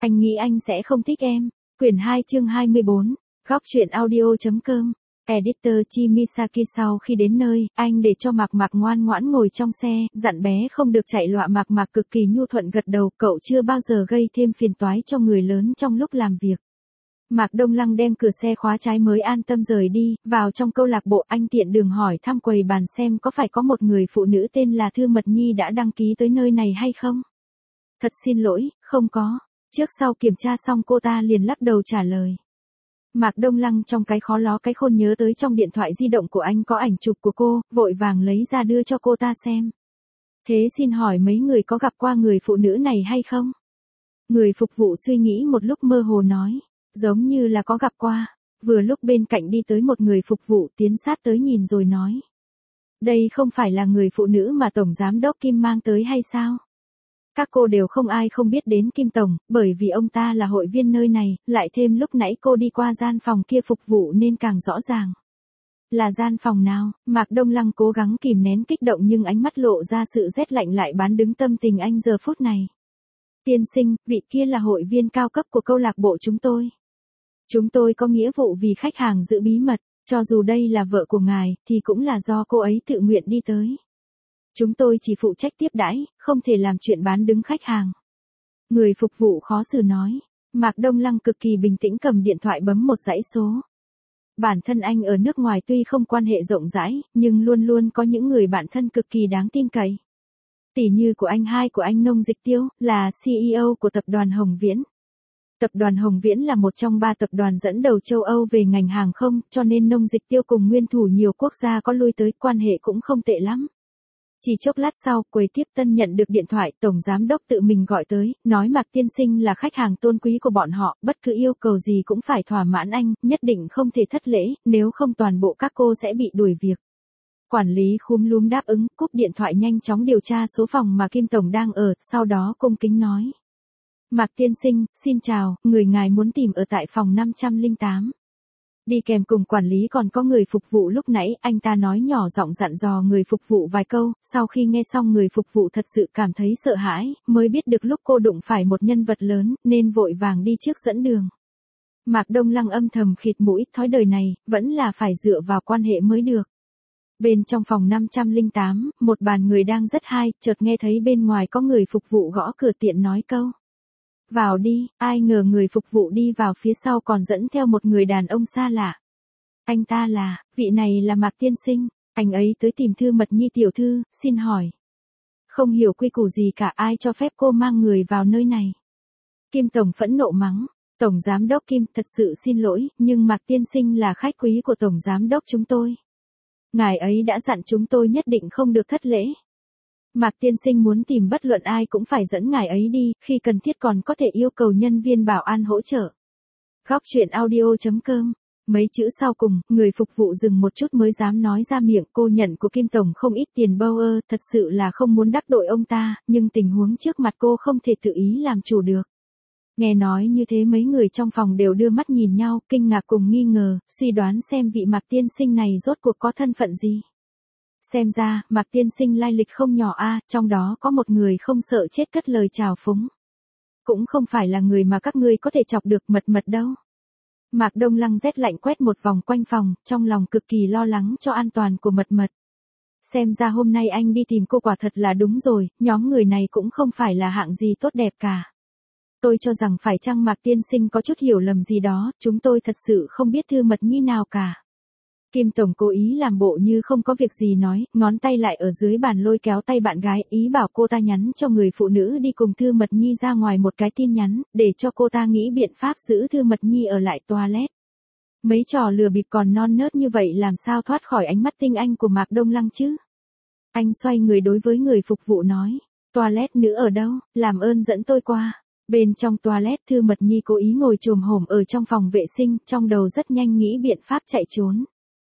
Anh nghĩ anh sẽ không thích em. Quyển 2 chương 24. Góc truyện audio.com. Editor Chimisaki sau khi đến nơi, anh để cho Mạc Mạc ngoan ngoãn ngồi trong xe, dặn bé không được chạy loạn. Mạc Mạc cực kỳ nhu thuận gật đầu, cậu chưa bao giờ gây thêm phiền toái cho người lớn trong lúc làm việc. Mạc Đông Lăng đem cửa xe khóa trái mới an tâm rời đi, vào trong câu lạc bộ anh tiện đường hỏi thăm quầy bàn xem có phải có một người phụ nữ tên là Thư Mật Nhi đã đăng ký tới nơi này hay không. Thật xin lỗi, không có. Trước sau kiểm tra xong cô ta liền lắc đầu trả lời. Mạc Đông Lăng trong cái khó ló cái khôn nhớ tới trong điện thoại di động của anh có ảnh chụp của cô, vội vàng lấy ra đưa cho cô ta xem. Thế xin hỏi mấy người có gặp qua người phụ nữ này hay không? Người phục vụ suy nghĩ một lúc mơ hồ nói, giống như là có gặp qua. Vừa lúc bên cạnh đi tới một người phục vụ tiến sát tới nhìn rồi nói. Đây không phải là người phụ nữ mà Tổng Giám Đốc Kim mang tới hay sao? Các cô đều không ai không biết đến Kim Tổng, bởi vì ông ta là hội viên nơi này, lại thêm lúc nãy cô đi qua gian phòng kia phục vụ nên càng rõ ràng. Là gian phòng nào? Mạc Đông Lăng cố gắng kìm nén kích động nhưng ánh mắt lộ ra sự rét lạnh lại bán đứng tâm tình anh giờ phút này. Tiên sinh, vị kia là hội viên cao cấp của câu lạc bộ chúng tôi. Chúng tôi có nghĩa vụ vì khách hàng giữ bí mật, cho dù đây là vợ của ngài, thì cũng là do cô ấy tự nguyện đi tới. Chúng tôi chỉ phụ trách tiếp đãi, không thể làm chuyện bán đứng khách hàng. Người phục vụ khó xử nói. Mạc Đông Lăng cực kỳ bình tĩnh cầm điện thoại bấm một dãy số. Bản thân anh ở nước ngoài tuy không quan hệ rộng rãi, nhưng luôn luôn có những người bạn thân cực kỳ đáng tin cậy. Tỷ như của anh Nông Dịch Tiêu, là CEO của tập đoàn Hồng Viễn. Tập đoàn Hồng Viễn là một trong 3 tập đoàn dẫn đầu châu Âu về ngành hàng không, cho nên Nông Dịch Tiêu cùng nguyên thủ nhiều quốc gia có lui tới, quan hệ cũng không tệ lắm. Chỉ chốc lát sau, quầy tiếp tân nhận được điện thoại, Tổng Giám Đốc tự mình gọi tới, nói Mạc tiên sinh là khách hàng tôn quý của bọn họ, bất cứ yêu cầu gì cũng phải thỏa mãn anh, nhất định không thể thất lễ, nếu không toàn bộ các cô sẽ bị đuổi việc. Quản lý khúm núm đáp ứng, cúp điện thoại nhanh chóng điều tra số phòng mà Kim Tổng đang ở, sau đó cung kính nói. Mạc tiên sinh, xin chào, người ngài muốn tìm ở tại phòng 508. Đi kèm cùng quản lý còn có người phục vụ lúc nãy, anh ta nói nhỏ giọng dặn dò người phục vụ vài câu, sau khi nghe xong người phục vụ thật sự cảm thấy sợ hãi, mới biết được lúc cô đụng phải một nhân vật lớn, nên vội vàng đi trước dẫn đường. Mạc Đông Lăng âm thầm khịt mũi, thói đời này, vẫn là phải dựa vào quan hệ mới được. Bên trong phòng 508, một bàn người đang rất hay, chợt nghe thấy bên ngoài có người phục vụ gõ cửa tiện nói câu. Vào đi, ai ngờ người phục vụ đi vào phía sau còn dẫn theo một người đàn ông xa lạ. Anh ta là, vị này là Mạc tiên sinh, anh ấy tới tìm Thư Mật Nhi tiểu thư, xin hỏi. Không hiểu quy củ gì cả, ai cho phép cô mang người vào nơi này. Kim Tổng phẫn nộ mắng, Tổng Giám Đốc Kim, thật sự xin lỗi, nhưng Mạc tiên sinh là khách quý của Tổng Giám Đốc chúng tôi. Ngài ấy đã dặn chúng tôi nhất định không được thất lễ. Mạc tiên sinh muốn tìm bất luận ai cũng phải dẫn ngài ấy đi, khi cần thiết còn có thể yêu cầu nhân viên bảo an hỗ trợ. Góc truyện audio.com. Mấy chữ sau cùng, người phục vụ dừng một chút mới dám nói ra miệng, cô nhận của Kim Tổng không ít tiền bâu ơ, thật sự là không muốn đắc tội ông ta, nhưng tình huống trước mặt cô không thể tự ý làm chủ được. Nghe nói như thế mấy người trong phòng đều đưa mắt nhìn nhau, kinh ngạc cùng nghi ngờ, suy đoán xem vị Mạc tiên sinh này rốt cuộc có thân phận gì. Xem ra, Mạc tiên sinh lai lịch không nhỏ a, trong đó có một người không sợ chết cất lời chào phúng. Cũng không phải là người mà các ngươi có thể chọc được mật đâu. Mạc Đông Lăng rét lạnh quét một vòng quanh phòng, trong lòng cực kỳ lo lắng cho an toàn của mật. Xem ra hôm nay anh đi tìm cô quả thật là đúng rồi, nhóm người này cũng không phải là hạng gì tốt đẹp cả. Tôi cho rằng phải chăng Mạc tiên sinh có chút hiểu lầm gì đó, chúng tôi thật sự không biết Thư Mật Nhi nào cả. Kim Tổng cố ý làm bộ như không có việc gì nói, ngón tay lại ở dưới bàn lôi kéo tay bạn gái, ý bảo cô ta nhắn cho người phụ nữ đi cùng Thư Mật Nhi ra ngoài một cái tin nhắn, để cho cô ta nghĩ biện pháp giữ Thư Mật Nhi ở lại toilet. Mấy trò lừa bịp còn non nớt như vậy làm sao thoát khỏi ánh mắt tinh anh của Mạc Đông Lăng chứ? Anh xoay người đối với người phục vụ nói, toilet nữ ở đâu, làm ơn dẫn tôi qua. Bên trong toilet Thư Mật Nhi cố ý ngồi chồm hổm ở trong phòng vệ sinh, trong đầu rất nhanh nghĩ biện pháp chạy trốn.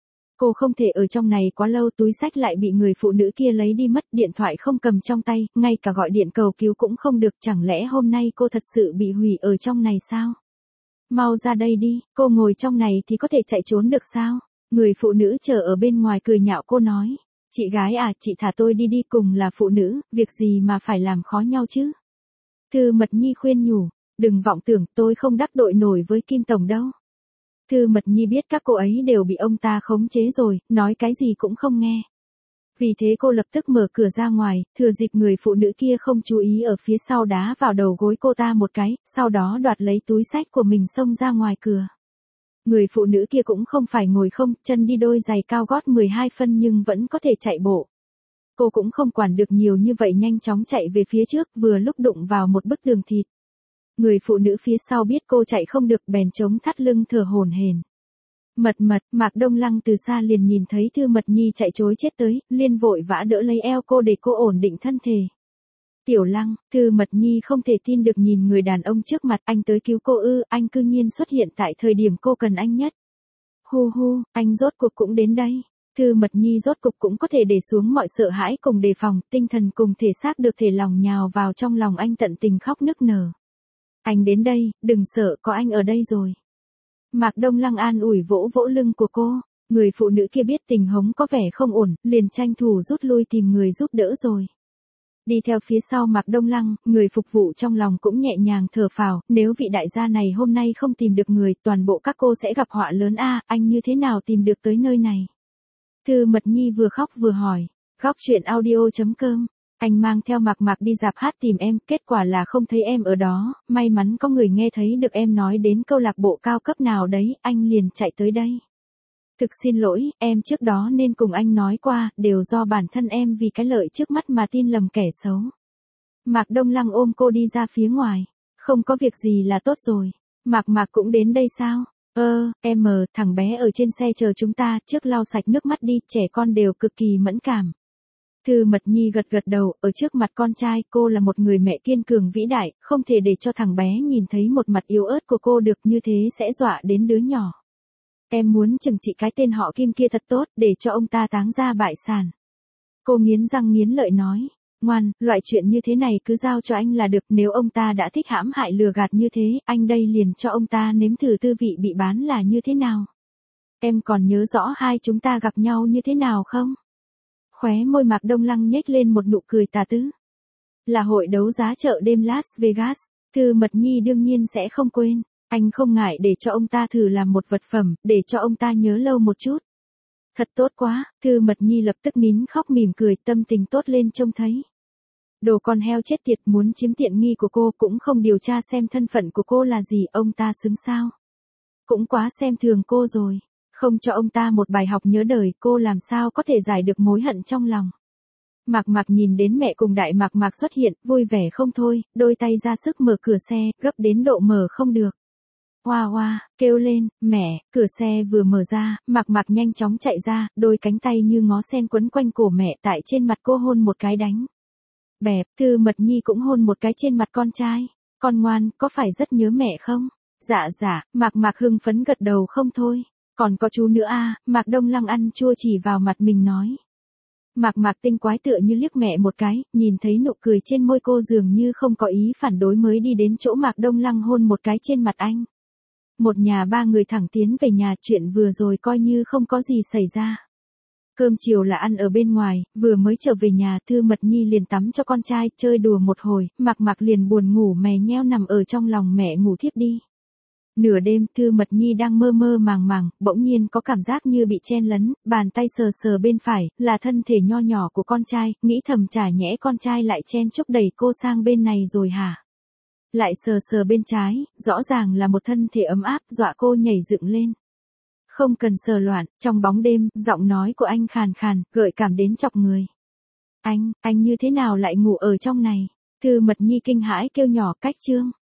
Cô không thể ở trong này quá lâu, túi xách lại bị người phụ nữ kia lấy đi mất, điện thoại không cầm trong tay, ngay cả gọi điện cầu cứu cũng không được, chẳng lẽ hôm nay cô thật sự bị hủy ở trong này sao? Mau ra đây đi, cô ngồi trong này thì có thể chạy trốn được sao? Người phụ nữ chờ ở bên ngoài cười nhạo cô nói, chị gái à, chị thả tôi đi đi, cùng là phụ nữ, việc gì mà phải làm khó nhau chứ? Thư Mật Nhi khuyên nhủ, Đừng vọng tưởng, tôi không đắc tội nổi với Kim Tổng đâu. Thư Mật Nhi biết các cô ấy đều bị ông ta khống chế rồi, nói cái gì cũng không nghe. Vì thế cô lập tức mở cửa ra ngoài, thừa dịp người phụ nữ kia không chú ý ở phía sau đá vào đầu gối cô ta một cái, sau đó đoạt lấy túi xách của mình xông ra ngoài cửa. Người phụ nữ kia cũng không phải ngồi không, chân đi đôi giày cao gót 12 phân nhưng vẫn có thể chạy bộ. Cô cũng không quản được nhiều như vậy, nhanh chóng chạy về phía trước, vừa lúc đụng vào một bức tường thịt. Người phụ nữ phía sau biết cô chạy không được bèn chống thắt lưng thở hổn hển. Mạc Đông Lăng từ xa liền nhìn thấy Thư Mật Nhi chạy trối chết tới, liền vội vã đỡ lấy eo cô để cô ổn định thân thể. Tiểu Lăng, Thư Mật Nhi không thể tin được nhìn người đàn ông trước mặt, anh tới cứu cô ư, anh cư nhiên xuất hiện tại thời điểm cô cần anh nhất. Hu hu, anh rốt cuộc cũng đến đây. Thư Mật Nhi rốt cục cũng có thể để xuống mọi sợ hãi cùng đề phòng, tinh thần cùng thể xác được thể lòng nhào vào trong lòng anh, tận tình khóc nức nở. Anh đến đây, đừng sợ, có anh ở đây rồi. Mạc Đông Lăng an ủi vỗ vỗ lưng của cô, người phụ nữ kia biết tình huống có vẻ không ổn, liền tranh thủ rút lui tìm người giúp đỡ rồi. Đi theo phía sau Mạc Đông Lăng, người phục vụ trong lòng cũng nhẹ nhàng thở phào, nếu vị đại gia này hôm nay không tìm được người, toàn bộ các cô sẽ gặp họa lớn a, anh như thế nào tìm được tới nơi này? Thư Mật Nhi vừa khóc vừa hỏi, góc chuyện audio.com, anh mang theo Mạc đi rạp hát tìm em, kết quả là không thấy em ở đó, may mắn có người nghe thấy được em nói đến câu lạc bộ cao cấp nào đấy, anh liền chạy tới đây. Thực xin lỗi, em trước đó nên cùng anh nói qua, đều do bản thân em vì cái lợi trước mắt mà tin lầm kẻ xấu. Mạc Đông Lăng ôm cô đi ra phía ngoài, không có việc gì là tốt rồi. Mạc cũng đến đây sao? Thằng bé ở trên xe chờ chúng ta, trước lau sạch nước mắt đi, trẻ con đều cực kỳ mẫn cảm. Thư Mật Nhi gật đầu, ở trước mặt con trai, cô là một người mẹ kiên cường vĩ đại, không thể để cho thằng bé nhìn thấy một mặt yếu ớt của cô được, như thế sẽ dọa đến đứa nhỏ. Em muốn trừng trị cái tên họ Kim kia thật tốt, để cho ông ta táng ra bại sản. Cô nghiến răng nghiến lợi nói, ngoan, loại chuyện như thế này cứ giao cho anh là được, nếu ông ta đã thích hãm hại lừa gạt như thế, anh đây liền cho ông ta nếm thử tư vị bị bán là như thế nào. Em còn nhớ rõ hai chúng ta gặp nhau như thế nào không? Khóe môi Mạc Đông Lăng nhếch lên một nụ cười tà tứ. Là hội đấu giá chợ đêm Las Vegas, Thư Mật Nhi đương nhiên sẽ không quên. Anh không ngại để cho ông ta thử làm một vật phẩm, để cho ông ta nhớ lâu một chút. Thật tốt quá, Thư Mật Nhi lập tức nín khóc mỉm cười, tâm tình tốt lên trông thấy. Đồ con heo chết tiệt, muốn chiếm tiện nghi của cô cũng không điều tra xem thân phận của cô là gì, ông ta xứng sao. Cũng quá xem thường cô rồi, không cho ông ta một bài học nhớ đời, cô làm sao có thể giải được mối hận trong lòng. Mạc nhìn đến mẹ cùng đại Mạc xuất hiện, vui vẻ không thôi, đôi tay ra sức mở cửa xe, gấp đến độ mở không được. Hoa, kêu lên, mẹ, cửa xe vừa mở ra, Mạc nhanh chóng chạy ra, đôi cánh tay như ngó sen quấn quanh cổ mẹ, tại trên mặt cô hôn một cái đánh. Bẹp, Thư Mật Nhi cũng hôn một cái trên mặt con trai. Con ngoan, có phải rất nhớ mẹ không? Dạ, Mạc hưng phấn gật đầu không thôi. Còn có chú nữa à, Mạc Đông Lăng ăn chua chỉ vào mặt mình nói. Mạc tinh quái tựa như liếc mẹ một cái, nhìn thấy nụ cười trên môi cô dường như không có ý phản đối mới đi đến chỗ Mạc Đông Lăng hôn một cái trên mặt anh. Một nhà ba người thẳng tiến về nhà, chuyện vừa rồi coi như không có gì xảy ra. Cơm chiều là ăn ở bên ngoài, vừa mới trở về nhà, Thư Mật Nhi liền tắm cho con trai, chơi đùa một hồi, Mạc liền buồn ngủ mè nheo nằm ở trong lòng mẹ ngủ thiếp đi. Nửa đêm, Thư Mật Nhi đang mơ màng, bỗng nhiên có cảm giác như bị chen lấn, bàn tay sờ bên phải, là thân thể nho nhỏ của con trai, nghĩ thầm chả nhẽ con trai lại chen chúc đẩy cô sang bên này rồi hả? Lại sờ bên trái, rõ ràng là một thân thể ấm áp, dọa cô nhảy dựng lên. Không cần sờ loạn, trong bóng đêm, giọng nói của anh khàn khàn, gợi cảm đến chọc người. Anh như thế nào lại ngủ ở trong này? Thư Mật Nhi kinh hãi kêu nhỏ, cách chương.